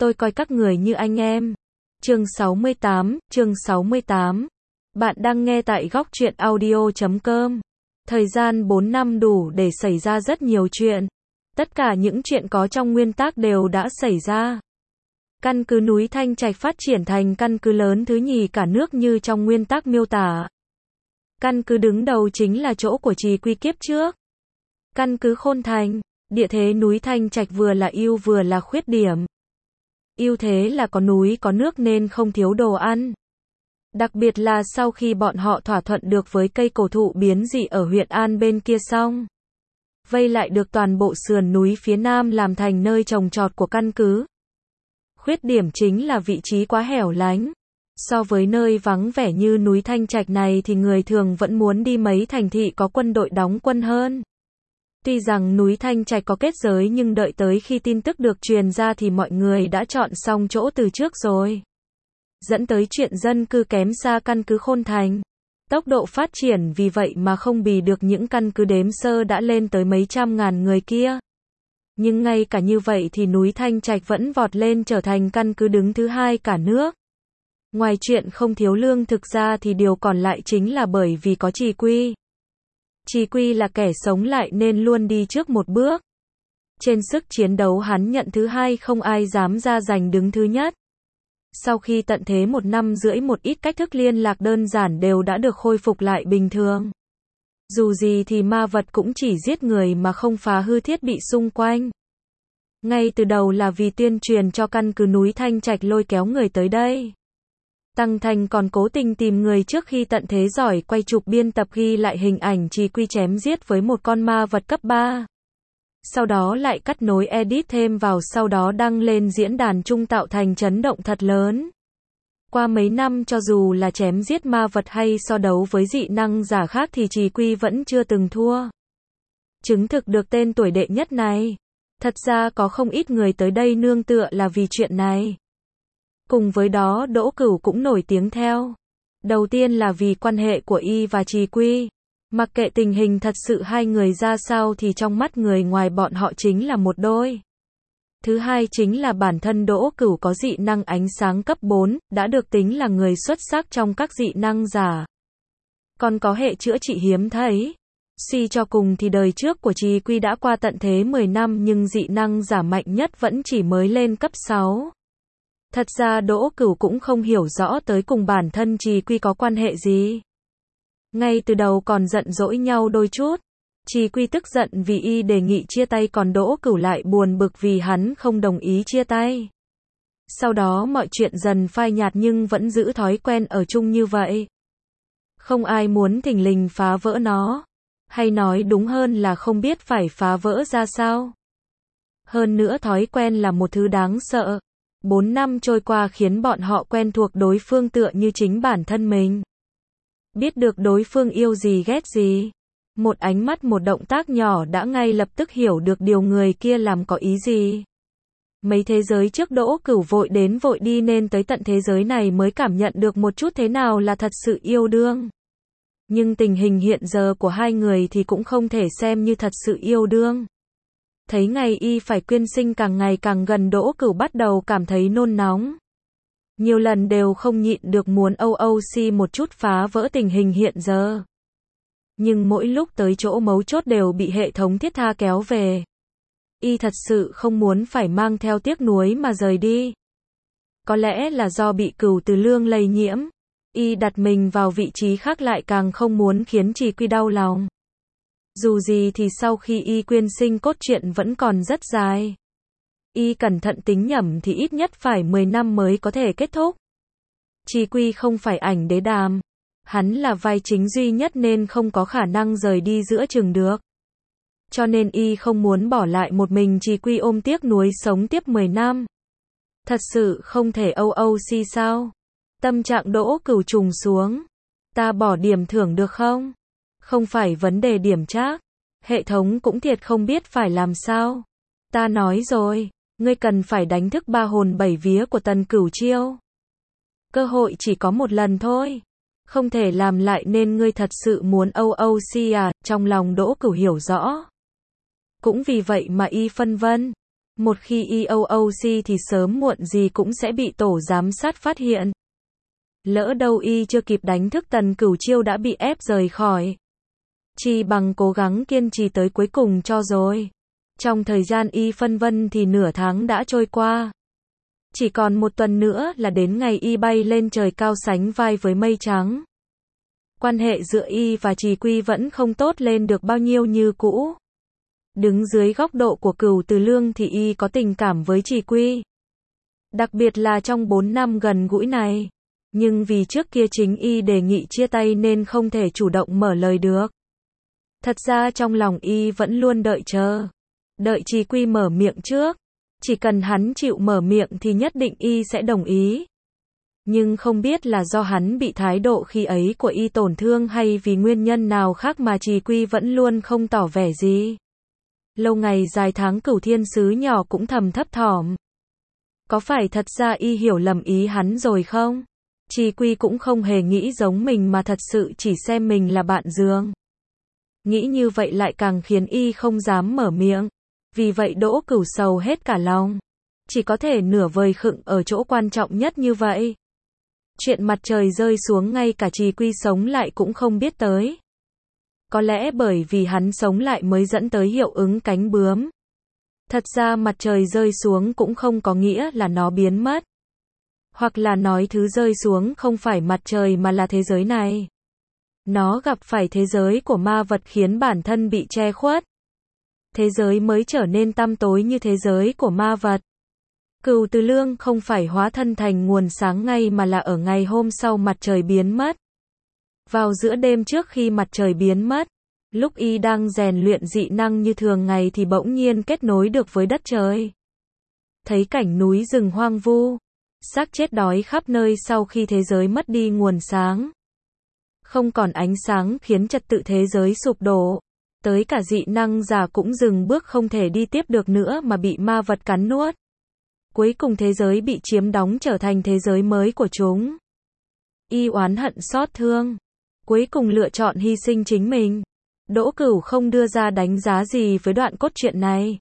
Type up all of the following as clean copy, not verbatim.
tôi coi các người như anh em. Chương 68. Bạn đang nghe tại góc truyện audio.com. Thời gian 4 năm đủ để xảy ra rất nhiều chuyện. Tất cả những chuyện có trong nguyên tắc đều đã xảy ra. Căn cứ núi Thanh Trạch phát triển thành căn cứ lớn thứ nhì cả nước như trong nguyên tắc miêu tả. Căn cứ đứng đầu chính là chỗ của Trì Quy kiếp trước. Căn cứ Khôn Thành, địa thế núi Thanh Trạch vừa là ưu vừa là khuyết điểm. Ưu thế là có núi có nước nên không thiếu đồ ăn. Đặc biệt là sau khi bọn họ thỏa thuận được với cây cổ thụ biến dị ở huyện An bên kia xong, vây lại được toàn bộ sườn núi phía nam làm thành nơi trồng trọt của căn cứ. Khuyết điểm chính là vị trí quá hẻo lánh. So với nơi vắng vẻ như núi Thanh Trạch này thì người thường vẫn muốn đi mấy thành thị có quân đội đóng quân hơn. Tuy rằng núi Thanh Trạch có kết giới nhưng đợi tới khi tin tức được truyền ra thì mọi người đã chọn xong chỗ từ trước rồi. Dẫn tới chuyện dân cư kém xa căn cứ Khôn Thành. Tốc độ phát triển vì vậy mà không bì được những căn cứ đếm sơ đã lên tới mấy trăm ngàn người kia. Nhưng ngay cả như vậy thì núi Thanh Trạch vẫn vọt lên trở thành căn cứ đứng thứ hai cả nước. Ngoài chuyện không thiếu lương thực ra thì điều còn lại chính là bởi vì có Trì Quy. Trì Quy là kẻ sống lại nên luôn đi trước một bước. Trên sức chiến đấu hắn nhận thứ hai không ai dám ra giành đứng thứ nhất. Sau khi tận thế 1 năm rưỡi một ít cách thức liên lạc đơn giản đều đã được khôi phục lại bình thường. Dù gì thì ma vật cũng chỉ giết người mà không phá hư thiết bị xung quanh. Ngay từ đầu là vì tuyên truyền cho căn cứ núi Thanh Trạch lôi kéo người tới đây. Tăng Thành còn cố tình tìm người trước khi tận thế giỏi quay chụp biên tập ghi lại hình ảnh Trì Quy chém giết với một con ma vật cấp 3. Sau đó lại cắt nối edit thêm vào sau đó đăng lên diễn đàn chung tạo thành chấn động thật lớn. Qua mấy năm cho dù là chém giết ma vật hay so đấu với dị năng giả khác thì Trì Quy vẫn chưa từng thua. Chứng thực được tên tuổi đệ nhất này. Thật ra có không ít người tới đây nương tựa là vì chuyện này. Cùng với đó Đỗ Cửu cũng nổi tiếng theo. Đầu tiên là vì quan hệ của y và Trì Quy. Mặc kệ tình hình thật sự hai người ra sao thì trong mắt người ngoài bọn họ chính là một đôi. Thứ hai chính là bản thân Đỗ Cửu có dị năng ánh sáng cấp 4, đã được tính là người xuất sắc trong các dị năng giả. Còn có hệ chữa trị hiếm thấy. Suy cho cùng thì đời trước của Trì Quy đã qua tận thế 10 năm nhưng dị năng giả mạnh nhất vẫn chỉ mới lên cấp 6. Thật ra Đỗ Cửu cũng không hiểu rõ tới cùng bản thân Trì Quy có quan hệ gì. Ngay từ đầu còn giận dỗi nhau đôi chút. Trì Quy tức giận vì y đề nghị chia tay còn Đỗ Cửu lại buồn bực vì hắn không đồng ý chia tay. Sau đó mọi chuyện dần phai nhạt nhưng vẫn giữ thói quen ở chung như vậy. Không ai muốn thình lình phá vỡ nó. Hay nói đúng hơn là không biết phải phá vỡ ra sao. Hơn nữa thói quen là một thứ đáng sợ. 4 năm trôi qua khiến bọn họ quen thuộc đối phương tựa như chính bản thân mình. Biết được đối phương yêu gì ghét gì. Một ánh mắt một động tác nhỏ đã ngay lập tức hiểu được điều người kia làm có ý gì. Mấy thế giới trước Đỗ Cửu vội đến vội đi nên tới tận thế giới này mới cảm nhận được một chút thế nào là thật sự yêu đương. Nhưng tình hình hiện giờ của hai người thì cũng không thể xem như thật sự yêu đương. Thấy ngày y phải quyên sinh càng ngày càng gần Đỗ Cửu bắt đầu cảm thấy nôn nóng. Nhiều lần đều không nhịn được muốn OOC một chút phá vỡ tình hình hiện giờ. Nhưng mỗi lúc tới chỗ mấu chốt đều bị hệ thống thiết tha kéo về. Y thật sự không muốn phải mang theo tiếc nuối mà rời đi. Có lẽ là do bị Cửu Từ Lương lây nhiễm. Y đặt mình vào vị trí khác lại càng không muốn khiến Trì Quy đau lòng. Dù gì thì sau khi y quyên sinh cốt truyện vẫn còn rất dài. Y cẩn thận tính nhẩm thì ít nhất phải 10 năm mới có thể kết thúc. Trì Quy không phải ảnh đế đàm. Hắn là vai chính duy nhất nên không có khả năng rời đi giữa chừng được. Cho nên y không muốn bỏ lại một mình Trì Quy ôm tiếc nuối sống tiếp 10 năm. Thật sự không thể OOC sao? Tâm trạng Đỗ Cửu trùng xuống. Ta bỏ điểm thưởng được không? Không phải vấn đề điểm trác. Hệ thống cũng thiệt không biết phải làm sao. Ta nói rồi, ngươi cần phải đánh thức 3 hồn 7 vía của Tần Cửu Chiêu. Cơ hội chỉ có một lần thôi. Không thể làm lại nên ngươi thật sự muốn OOC à? Trong lòng Đỗ Cửu hiểu rõ. Cũng vì vậy mà y phân vân. Một khi EOOC thì sớm muộn gì cũng sẽ bị tổ giám sát phát hiện. Lỡ đâu y chưa kịp đánh thức Tần Cửu Chiêu đã bị ép rời khỏi. Chỉ bằng cố gắng kiên trì tới cuối cùng cho rồi. Trong thời gian y phân vân thì nửa tháng đã trôi qua. Chỉ còn một tuần nữa là đến ngày y bay lên trời cao sánh vai với mây trắng. Quan hệ giữa y và Trì Quy vẫn không tốt lên được bao nhiêu như cũ. Đứng dưới góc độ của Cửu Từ Lương thì y có tình cảm với Trì Quy. Đặc biệt là trong 4 năm gần gũi này. Nhưng vì trước kia chính y đề nghị chia tay nên không thể chủ động mở lời được. Thật ra trong lòng y vẫn luôn đợi chờ. Đợi Trì Quy mở miệng trước. Chỉ cần hắn chịu mở miệng thì nhất định y sẽ đồng ý. Nhưng không biết là do hắn bị thái độ khi ấy của y tổn thương hay vì nguyên nhân nào khác mà Trì Quy vẫn luôn không tỏ vẻ gì. Lâu ngày dài tháng Cửu Thiên Sứ nhỏ cũng thầm thấp thỏm. Có phải thật ra y hiểu lầm ý hắn rồi không? Trì Quy cũng không hề nghĩ giống mình mà thật sự chỉ xem mình là bạn giường. Nghĩ như vậy lại càng khiến y không dám mở miệng. Vì vậy Đỗ Cửu sầu hết cả lòng. Chỉ có thể nửa vời khựng ở chỗ quan trọng nhất như vậy. Chuyện mặt trời rơi xuống ngay cả Trì Quy sống lại cũng không biết tới. Có lẽ bởi vì hắn sống lại mới dẫn tới hiệu ứng cánh bướm. Thật ra mặt trời rơi xuống cũng không có nghĩa là nó biến mất. Hoặc là nói thứ rơi xuống không phải mặt trời mà là thế giới này. Nó gặp phải thế giới của ma vật khiến bản thân bị che khuất. Thế giới mới trở nên tăm tối như thế giới của ma vật. Cửu Từ Lương không phải hóa thân thành nguồn sáng ngay mà là ở ngày hôm sau mặt trời biến mất. Vào giữa đêm trước khi mặt trời biến mất, lúc y đang rèn luyện dị năng như thường ngày thì bỗng nhiên kết nối được với đất trời. Thấy cảnh núi rừng hoang vu, xác chết đói khắp nơi sau khi thế giới mất đi nguồn sáng. Không còn ánh sáng khiến trật tự thế giới sụp đổ. Tới cả dị năng giả cũng dừng bước không thể đi tiếp được nữa mà bị ma vật cắn nuốt. Cuối cùng thế giới bị chiếm đóng trở thành thế giới mới của chúng. Y oán hận xót thương. Cuối cùng lựa chọn hy sinh chính mình. Đỗ Cửu không đưa ra đánh giá gì với đoạn cốt truyện này.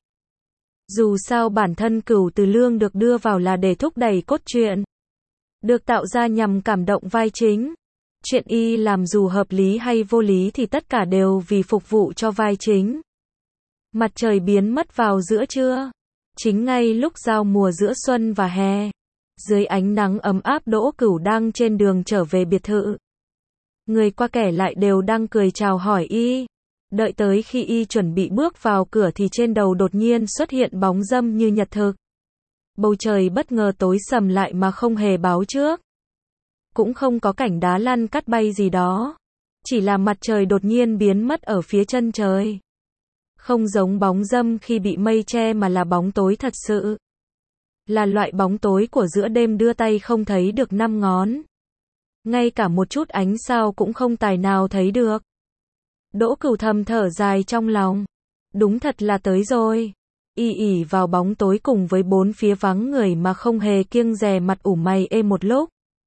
Dù sao bản thân Cửu Từ Lương được đưa vào là để thúc đẩy cốt truyện. Được tạo ra nhằm cảm động vai chính. Chuyện y làm dù hợp lý hay vô lý thì tất cả đều vì phục vụ cho vai chính. Mặt trời biến mất vào giữa trưa. Chính ngay lúc giao mùa giữa xuân và hè. Dưới ánh nắng ấm áp Đỗ Cửu đang trên đường trở về biệt thự. Người qua kẻ lại đều đang cười chào hỏi y. Đợi tới khi y chuẩn bị bước vào cửa thì trên đầu đột nhiên xuất hiện bóng râm như nhật thực. Bầu trời bất ngờ tối sầm lại mà không hề báo trước. Cũng không có cảnh đá lăn cắt bay gì đó. Chỉ là mặt trời đột nhiên biến mất ở phía chân trời. Không giống bóng râm khi bị mây che mà là bóng tối thật sự. Là loại bóng tối của giữa đêm đưa tay không thấy được 5 ngón. Ngay cả một chút ánh sao cũng không tài nào thấy được. Đỗ Cửu thầm thở dài trong lòng. Đúng thật là tới rồi. Y ỉ vào bóng tối cùng với bốn phía vắng người mà không hề kiêng dè mặt ủ mày ê một lúc.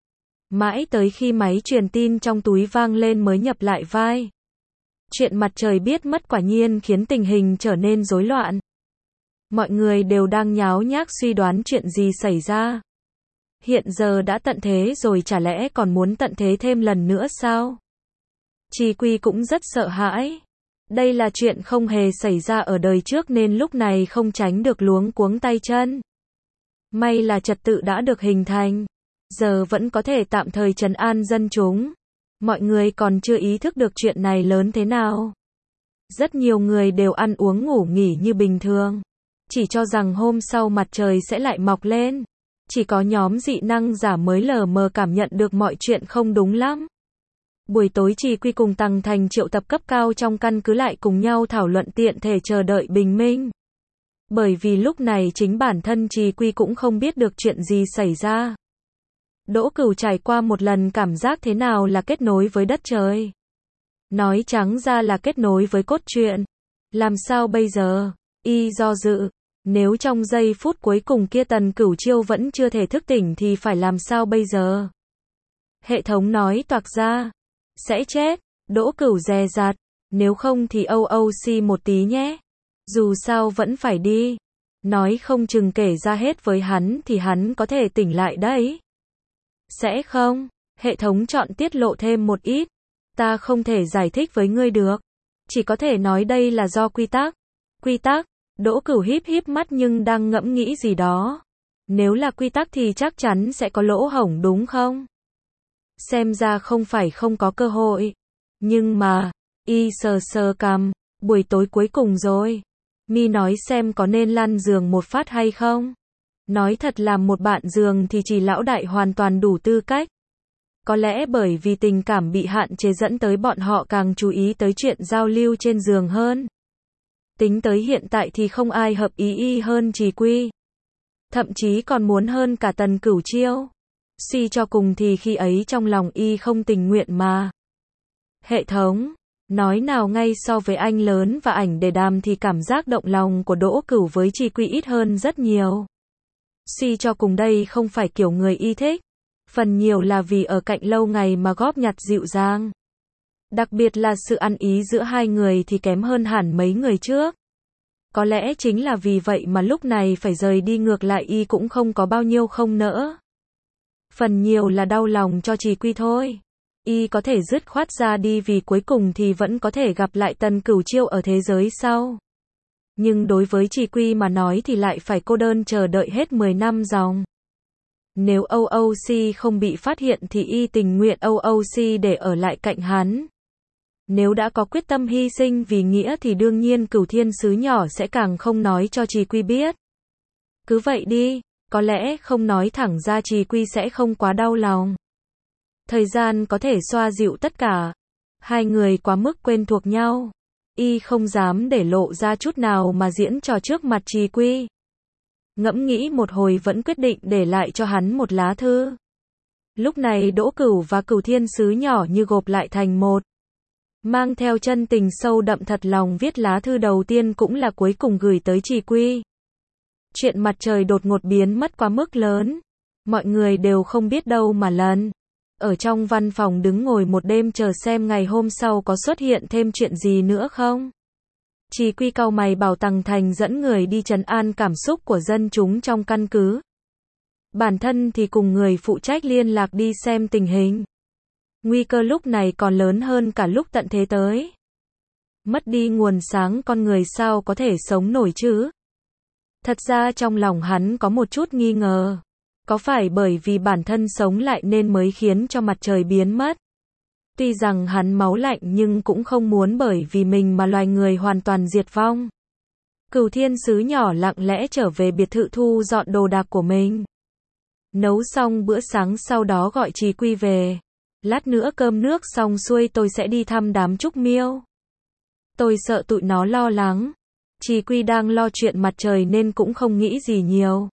Mãi tới khi máy truyền tin trong túi vang lên mới nhập lại vai. Chuyện mặt trời biết mất quả nhiên khiến tình hình trở nên rối loạn. Mọi người đều đang nháo nhác suy đoán chuyện gì xảy ra. Hiện giờ đã tận thế rồi chả lẽ còn muốn tận thế thêm lần nữa sao? Trì Quy cũng rất sợ hãi. Đây là chuyện không hề xảy ra ở đời trước nên lúc này không tránh được luống cuống tay chân. May là trật tự đã được hình thành. Giờ vẫn có thể tạm thời trấn an dân chúng. Mọi người còn chưa ý thức được chuyện này lớn thế nào. Rất nhiều người đều ăn uống ngủ nghỉ như bình thường. Chỉ cho rằng hôm sau mặt trời sẽ lại mọc lên. Chỉ có nhóm dị năng giả mới lờ mờ cảm nhận được mọi chuyện không đúng lắm. Buổi tối Trì Quy cùng Tằng Thành triệu tập cấp cao trong căn cứ lại cùng nhau thảo luận tiện thể chờ đợi bình minh. Bởi vì lúc này chính bản thân Trì Quy cũng không biết được chuyện gì xảy ra. Đỗ Cửu trải qua một lần cảm giác thế nào là kết nối với đất trời. Nói trắng ra là kết nối với cốt truyện. Làm sao bây giờ? Y do dự. Nếu trong giây phút cuối cùng kia Tần Cửu Chiêu vẫn chưa thể thức tỉnh thì phải làm sao bây giờ? Hệ thống nói toạc ra. Sẽ chết. Đỗ Cửu dè dặt. Nếu không thì OOC một tí nhé. Dù sao vẫn phải đi. Nói không chừng kể ra hết với hắn thì hắn có thể tỉnh lại đấy. Sẽ không? Hệ thống chọn tiết lộ thêm một ít. Ta không thể giải thích với ngươi được. Chỉ có thể nói đây là do quy tắc. Quy tắc? Đỗ Cửu híp híp mắt nhưng đang ngẫm nghĩ gì đó. Nếu là quy tắc thì chắc chắn sẽ có lỗ hổng đúng không? Xem ra không phải không có cơ hội. Nhưng mà, y sờ sờ cằm, buổi tối cuối cùng rồi. Mi nói xem có nên lăn giường một phát hay không? Nói thật là một bạn giường thì chỉ lão đại hoàn toàn đủ tư cách. Có lẽ bởi vì tình cảm bị hạn chế dẫn tới bọn họ càng chú ý tới chuyện giao lưu trên giường hơn. Tính tới hiện tại thì không ai hợp ý y hơn Trì Quy. Thậm chí còn muốn hơn cả Tần Cửu Chiêu. Suy cho cùng thì khi ấy trong lòng y không tình nguyện mà. Hệ thống, nói nào ngay so với anh lớn và ảnh để đàm thì cảm giác động lòng của Đỗ Cửu với Trì Quy ít hơn rất nhiều. Suy cho cùng đây không phải kiểu người y thích. Phần nhiều là vì ở cạnh lâu ngày mà góp nhặt dịu dàng. Đặc biệt là sự ăn ý giữa hai người thì kém hơn hẳn mấy người trước. Có lẽ chính là vì vậy mà lúc này phải rời đi ngược lại y cũng không có bao nhiêu không nỡ. Phần nhiều là đau lòng cho Trì Quy thôi. Y có thể dứt khoát ra đi vì cuối cùng thì vẫn có thể gặp lại Tần Cửu Chiêu ở thế giới sau. Nhưng đối với Trì Quy mà nói thì lại phải cô đơn chờ đợi hết 10 năm dòng. Nếu OOC không bị phát hiện thì y tình nguyện OOC để ở lại cạnh hắn. Nếu đã có quyết tâm hy sinh vì nghĩa thì đương nhiên Cửu Thiên Sứ nhỏ sẽ càng không nói cho Trì Quy biết. Cứ vậy đi, có lẽ không nói thẳng ra Trì Quy sẽ không quá đau lòng. Thời gian có thể xoa dịu tất cả. Hai người quá mức quen thuộc nhau. Y không dám để lộ ra chút nào mà diễn trò trước mặt Trì Quy. Ngẫm nghĩ một hồi vẫn quyết định để lại cho hắn một lá thư. Lúc này Đỗ Cửu và Cửu Thiên Sứ nhỏ như gộp lại thành một. Mang theo chân tình sâu đậm thật lòng viết lá thư đầu tiên cũng là cuối cùng gửi tới Trì Quy. Chuyện mặt trời đột ngột biến mất quá mức lớn. Mọi người đều không biết đâu mà lần. Ở trong văn phòng đứng ngồi một đêm chờ xem ngày hôm sau có xuất hiện thêm chuyện gì nữa không. Trì Quy cau mày bảo Tằng Thành dẫn người đi trấn an cảm xúc của dân chúng trong căn cứ. Bản thân thì cùng người phụ trách liên lạc đi xem tình hình. Nguy cơ lúc này còn lớn hơn cả lúc tận thế tới. Mất đi nguồn sáng con người sao có thể sống nổi chứ? Thật ra trong lòng hắn có một chút nghi ngờ. Có phải bởi vì bản thân sống lại nên mới khiến cho mặt trời biến mất? Tuy rằng hắn máu lạnh nhưng cũng không muốn bởi vì mình mà loài người hoàn toàn diệt vong. Cửu Thiên Sứ nhỏ lặng lẽ trở về biệt thự thu dọn đồ đạc của mình. Nấu xong bữa sáng sau đó gọi Trì Quy về. Lát nữa cơm nước xong xuôi tôi sẽ đi thăm đám Trúc Miêu. Tôi sợ tụi nó lo lắng. Trì Quy đang lo chuyện mặt trời nên cũng không nghĩ gì nhiều.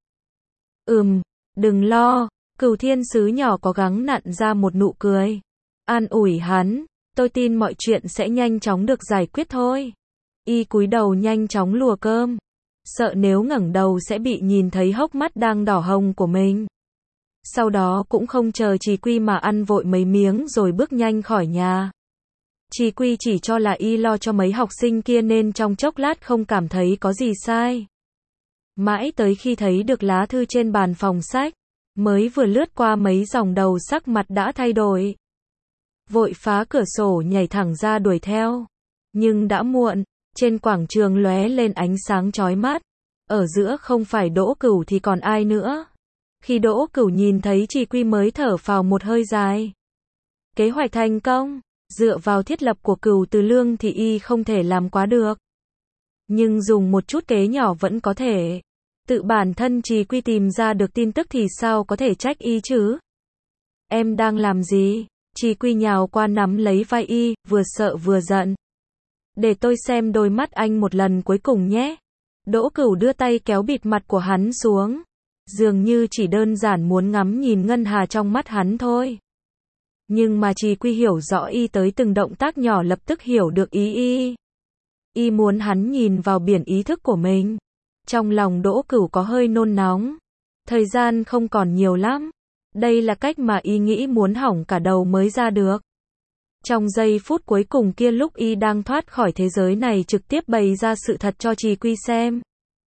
Đừng lo. Cửu Thiên Sứ nhỏ cố gắng nặn ra một nụ cười. An ủi hắn, tôi tin mọi chuyện sẽ nhanh chóng được giải quyết thôi. Y cúi đầu nhanh chóng lùa cơm. Sợ nếu ngẩng đầu sẽ bị nhìn thấy hốc mắt đang đỏ hồng của mình. Sau đó cũng không chờ Trì Quy mà ăn vội mấy miếng rồi bước nhanh khỏi nhà. Trì Quy chỉ cho là y lo cho mấy học sinh kia nên trong chốc lát không cảm thấy có gì sai. Mãi tới khi thấy được lá thư trên bàn phòng sách, mới vừa lướt qua mấy dòng đầu sắc mặt đã thay đổi. Vội phá cửa sổ nhảy thẳng ra đuổi theo. Nhưng đã muộn, trên quảng trường lóe lên ánh sáng chói mắt. Ở giữa không phải Đỗ Cửu thì còn ai nữa. Khi Đỗ Cửu nhìn thấy Trì Quy mới thở phào một hơi dài. Kế hoạch thành công, dựa vào thiết lập của Cửu Từ Lương thì y không thể làm quá được. Nhưng dùng một chút kế nhỏ vẫn có thể. Tự bản thân Trì Quy tìm ra được tin tức thì sao có thể trách y chứ? Em đang làm gì? Trì Quy nhào qua nắm lấy vai y, vừa sợ vừa giận. Để tôi xem đôi mắt anh một lần cuối cùng nhé. Đỗ Cửu đưa tay kéo bịt mặt của hắn xuống. Dường như chỉ đơn giản muốn ngắm nhìn ngân hà trong mắt hắn thôi. Nhưng mà Trì Quy hiểu rõ y tới từng động tác nhỏ lập tức hiểu được ý y. Y muốn hắn nhìn vào biển ý thức của mình. Trong lòng Đỗ Cửu có hơi nôn nóng. Thời gian không còn nhiều lắm. Đây là cách mà y nghĩ muốn hỏng cả đầu mới ra được. Trong giây phút cuối cùng kia lúc y đang thoát khỏi thế giới này trực tiếp bày ra sự thật cho Trì Quy xem.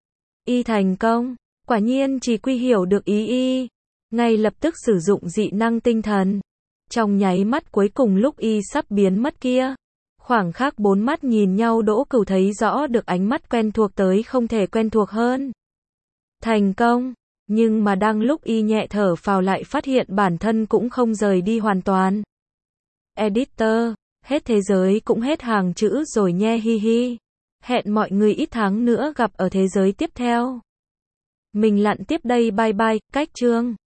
Y thành công. Quả nhiên chỉ quy hiểu được ý Y. Ngay lập tức sử dụng dị năng tinh thần. Trong nháy mắt cuối cùng lúc Y sắp biến mất kia. Khoảng khắc 4 mắt nhìn nhau Đỗ Cửu thấy rõ được ánh mắt quen thuộc tới không thể quen thuộc hơn. Thành công. Nhưng mà đang lúc Y nhẹ thở phào lại phát hiện bản thân cũng không rời đi hoàn toàn. Editor, hết thế giới cũng hết hàng chữ rồi nhe hi hi. Hẹn mọi người ít tháng nữa gặp ở thế giới tiếp theo. Mình lặn tiếp đây bye bye, cách chương.